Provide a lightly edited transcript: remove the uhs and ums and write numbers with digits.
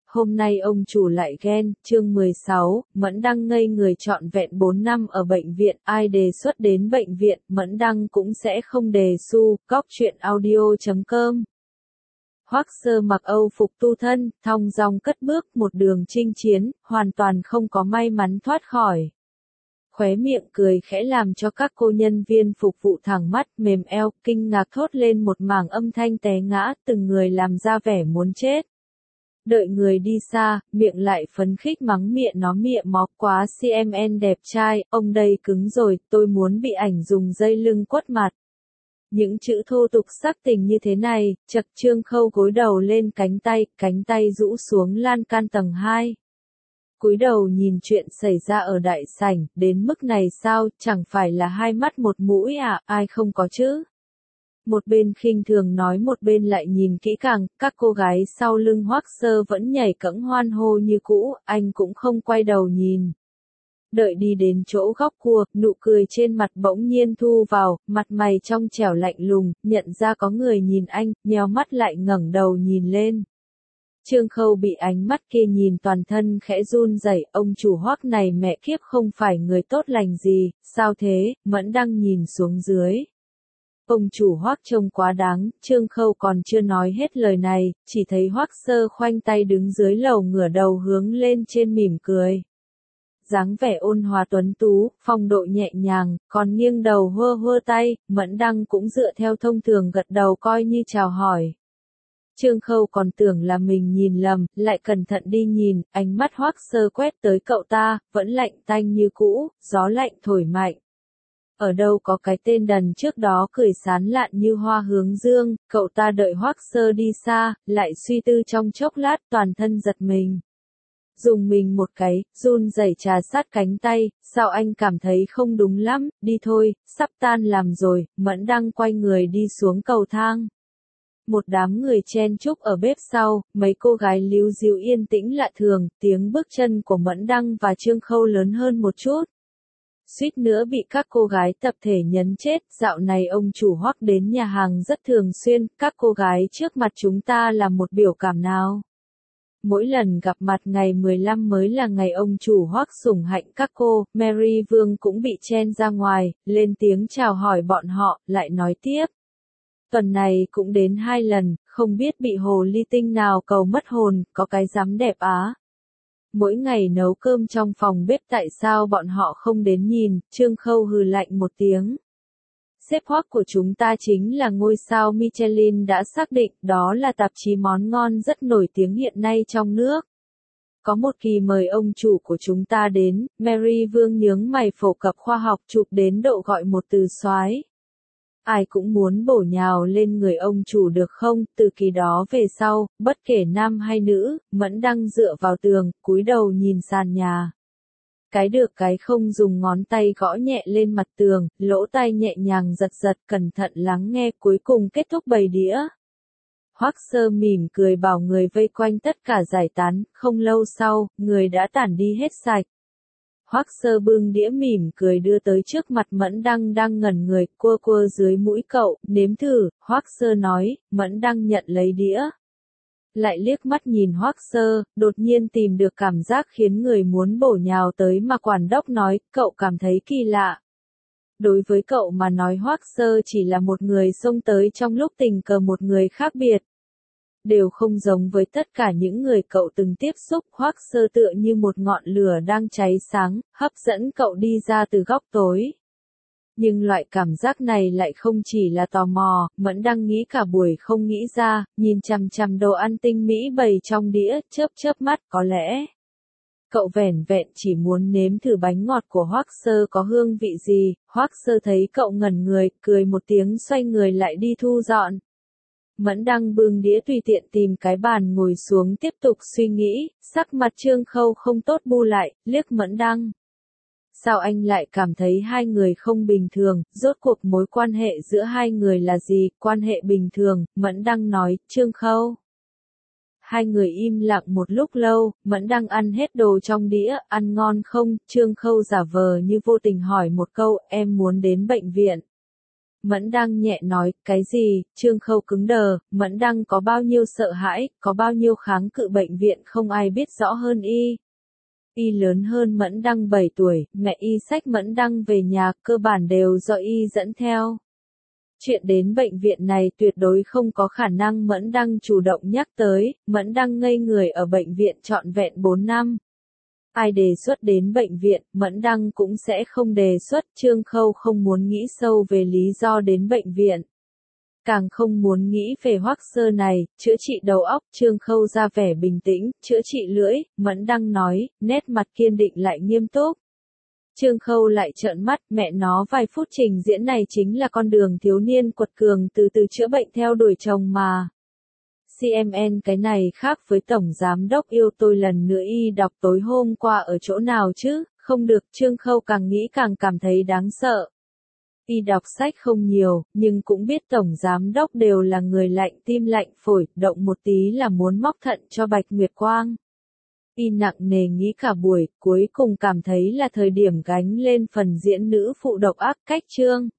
hôm nay ông chủ lại ghen, chương 16, Mẫn Đăng ngây người trọn vẹn 4 năm ở bệnh viện, ai đề xuất đến bệnh viện, Mẫn Đăng cũng sẽ không đề xu, góc truyện audio.com. Hoắc Sơ mặc Âu phục tu thân, thong dong cất bước một đường chinh chiến, hoàn toàn không có may mắn thoát khỏi. Khóe miệng cười khẽ làm cho các cô nhân viên phục vụ thẳng mắt, mềm eo, kinh ngạc thốt lên một mảng âm thanh té ngã, từng người làm ra vẻ muốn chết. Đợi người đi xa, miệng lại phấn khích mắng nó mịa mó quá CMN đẹp trai, ông đây cứng rồi, tôi muốn bị ảnh dùng dây lưng quất mặt. Những chữ thô tục sắc tình như thế này, chật Trương Khâu gối đầu lên cánh tay rũ xuống lan can tầng 2. Cúi đầu nhìn chuyện xảy ra ở đại sảnh, đến mức này sao, chẳng phải là hai mắt một mũi à, ai không có chứ. Một bên khinh thường nói một bên lại nhìn kỹ càng, các cô gái sau lưng Hoắc Sơ vẫn nhảy cẫng hoan hô như cũ, anh cũng không quay đầu nhìn. Đợi đi đến chỗ góc cua, nụ cười trên mặt bỗng nhiên thu vào, mặt mày trong trẻo lạnh lùng, nhận ra có người nhìn anh, nheo mắt lại ngẩng đầu nhìn lên. Trương Khâu bị ánh mắt kia nhìn toàn thân khẽ run rẩy, ông chủ Hoắc này mẹ kiếp không phải người tốt lành gì, sao thế, Mẫn Đăng nhìn xuống dưới. Ông chủ Hoắc trông quá đáng, Trương Khâu còn chưa nói hết lời này, chỉ thấy Hoắc Sơ khoanh tay đứng dưới lầu ngửa đầu hướng lên trên mỉm cười. Dáng vẻ ôn hòa tuấn tú, phong độ nhẹ nhàng, còn nghiêng đầu hơ hơ tay, Mẫn Đăng cũng dựa theo thông thường gật đầu coi như chào hỏi. Trương Khâu còn tưởng là mình nhìn lầm, lại cẩn thận đi nhìn, ánh mắt Hoắc Sơ quét tới cậu ta, vẫn lạnh tanh như cũ, gió lạnh thổi mạnh. Ở đâu có cái tên đần trước đó cười sán lạn như hoa hướng dương, cậu ta đợi Hoắc Sơ đi xa, lại suy tư trong chốc lát toàn thân giật mình. Dùng mình một cái, run rẩy trà sát cánh tay, sao anh cảm thấy không đúng lắm, đi thôi, sắp tan làm rồi, Mẫn Đăng quay người đi xuống cầu thang. Một đám người chen chúc ở bếp sau, mấy cô gái líu díu yên tĩnh lạ thường, tiếng bước chân của Mẫn Đăng và Trương Khâu lớn hơn một chút. Suýt nữa bị các cô gái tập thể nhấn chết, dạo này ông chủ Hoắc đến nhà hàng rất thường xuyên, các cô gái trước mặt chúng ta là một biểu cảm nào. Mỗi lần gặp mặt ngày 15 mới là ngày ông chủ Hoắc sủng hạnh các cô, Mary Vương cũng bị chen ra ngoài, lên tiếng chào hỏi bọn họ, lại nói tiếp. Tuần này cũng đến 2 lần, không biết bị hồ ly tinh nào cầu mất hồn, có cái dám đẹp á. Mỗi ngày nấu cơm trong phòng bếp tại sao bọn họ không đến nhìn, Trương Khâu hừ lạnh một tiếng. Sếp Hoắc của chúng ta chính là ngôi sao Michelin đã xác định, đó là tạp chí món ngon rất nổi tiếng hiện nay trong nước. Có một kỳ mời ông chủ của chúng ta đến, Mary Vương nhướng mày phổ cập khoa học chụp đến độ gọi một từ soái. Ai cũng muốn bổ nhào lên người ông chủ được không, từ kỳ đó về sau, bất kể nam hay nữ, Mẫn Đăng dựa vào tường, cúi đầu nhìn sàn nhà. Cái được cái không dùng ngón tay gõ nhẹ lên mặt tường, lỗ tai nhẹ nhàng giật giật cẩn thận lắng nghe cuối cùng kết thúc bày đĩa. Hoắc Sơ mỉm cười bảo người vây quanh tất cả giải tán, không lâu sau, người đã tản đi hết sạch. Hoắc Sơ bưng đĩa mỉm cười đưa tới trước mặt Mẫn Đăng đang ngẩn người, cua dưới mũi cậu, nếm thử, Hoắc Sơ nói, Mẫn Đăng nhận lấy đĩa. Lại liếc mắt nhìn Hoắc Sơ, đột nhiên tìm được cảm giác khiến người muốn bổ nhào tới mà quản đốc nói, cậu cảm thấy kỳ lạ. Đối với cậu mà nói Hoắc Sơ chỉ là một người xông tới trong lúc tình cờ một người khác biệt. Đều không giống với tất cả những người cậu từng tiếp xúc, Hoắc Sơ tựa như một ngọn lửa đang cháy sáng, hấp dẫn cậu đi ra từ góc tối. Nhưng loại cảm giác này lại không chỉ là tò mò, Mẫn Đăng nghĩ cả buổi không nghĩ ra, nhìn chằm chằm đồ ăn tinh mỹ bày trong đĩa, chớp mắt, có lẽ. Cậu vẻn vẹn chỉ muốn nếm thử bánh ngọt của Hoắc Sơ có hương vị gì, Hoắc Sơ thấy cậu ngẩn người, cười một tiếng xoay người lại đi thu dọn. Mẫn Đăng bưng đĩa tùy tiện tìm cái bàn ngồi xuống tiếp tục suy nghĩ, sắc mặt Trương Khâu không tốt bu lại, liếc Mẫn Đăng. Sao anh lại cảm thấy hai người không bình thường, rốt cuộc mối quan hệ giữa hai người là gì, quan hệ bình thường, Mẫn Đăng nói, Trương Khâu. Hai người im lặng một lúc lâu, Mẫn Đăng ăn hết đồ trong đĩa, ăn ngon không, Trương Khâu giả vờ như vô tình hỏi một câu, em muốn đến bệnh viện. Mẫn Đăng nhẹ nói, cái gì? Trương Khâu cứng đờ, Mẫn Đăng có bao nhiêu sợ hãi, có bao nhiêu kháng cự bệnh viện không ai biết rõ hơn y. Y lớn hơn Mẫn Đăng 7 tuổi, mẹ y xách Mẫn Đăng về nhà, cơ bản đều do y dẫn theo. Chuyện đến bệnh viện này tuyệt đối không có khả năng Mẫn Đăng chủ động nhắc tới, Mẫn Đăng ngây người ở bệnh viện trọn vẹn 4 năm. Ai đề xuất đến bệnh viện, Mẫn Đăng cũng sẽ không đề xuất, Trương Khâu không muốn nghĩ sâu về lý do đến bệnh viện. Càng không muốn nghĩ về Hoắc Sơ này, chữa trị đầu óc, Trương Khâu ra vẻ bình tĩnh, chữa trị lưỡi, Mẫn Đăng nói, nét mặt kiên định lại nghiêm túc. Trương Khâu lại trợn mắt, mẹ nó vài phút trình diễn này chính là con đường thiếu niên quật cường từ từ chữa bệnh theo đuổi chồng mà. CMN cái này khác với Tổng Giám Đốc yêu tôi lần nữa y đọc tối hôm qua ở chỗ nào chứ, không được, Trương Khâu càng nghĩ càng cảm thấy đáng sợ. Y đọc sách không nhiều, nhưng cũng biết Tổng Giám Đốc đều là người lạnh tim lạnh phổi, động một tí là muốn móc thận cho Bạch Nguyệt Quang. Y nặng nề nghĩ cả buổi, cuối cùng cảm thấy là thời điểm gánh lên phần diễn nữ phụ độc ác cách Trương.